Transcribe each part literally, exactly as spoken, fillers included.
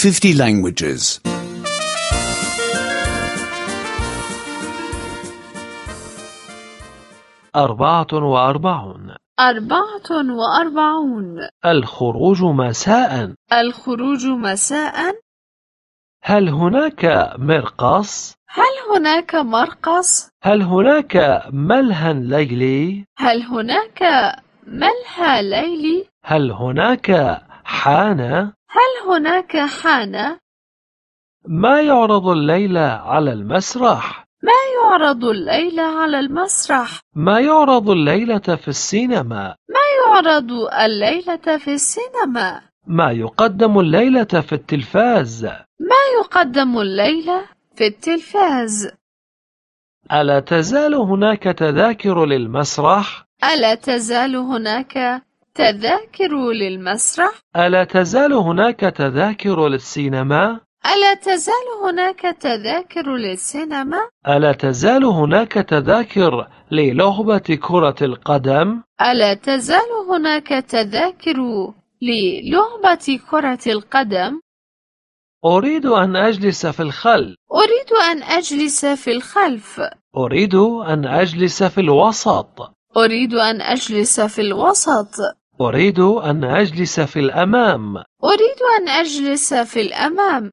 fifty languages. أربعة وأربعون. أربعة وأربعون. الخروج مساء. الخروج مساء. هل هناك مرقص؟ هل هناك مرقص؟ هل هناك ملهى ليلي؟ هل هناك ملهى ليلي؟ هل هناك حانة؟ هل هناك حانة؟ ما يعرض الليلة على المسرح؟ ما يعرض الليلة على المسرح؟ ما يعرض الليلة في السينما؟ ما يعرض الليلة في السينما؟ ما يقدم الليلة في التلفاز؟ ما يقدم الليلة في التلفاز؟ ألا تزال هناك تذاكر للمسرح؟ ألا تزال هناك تذاكر للمسرح؟ ألا تزال هناك تذاكر للسينما؟ ألا تزال هناك تذاكر للسينما؟ ألا تزال هناك تذاكر للعبة كرة القدم؟ ألا تزال هناك تذاكر للعبة كرة القدم؟ أريد أن أجلس في الخلف. أريد أن أجلس في الخلف. أريد أن أجلس في الوسط. أريد أن أجلس في الوسط. أريد أن أجلس في الأمام. أريد أن أجلس في الأمام.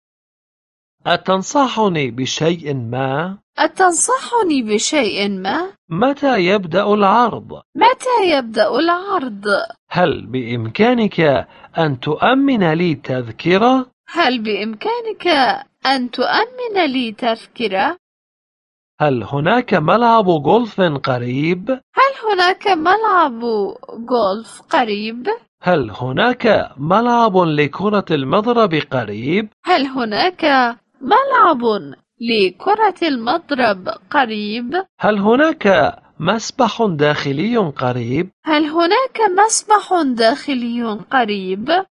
أتنصحني بشيء ما؟ أتنصحني بشيء ما؟ متى يبدأ العرض؟ متى يبدأ العرض؟ هل بإمكانك أن تؤمن لي تذكرة؟ هل بإمكانك أن تؤمن لي تذكرة؟ هل هناك ملعب جولف قريب؟ هل هناك ملعب جولف قريب؟ هل هناك ملعب لكرة المضرب قريب؟ هل هناك ملعب لكرة المضرب قريب؟ هل هناك مسبح داخلي قريب؟ هل هناك مسبح داخلي قريب؟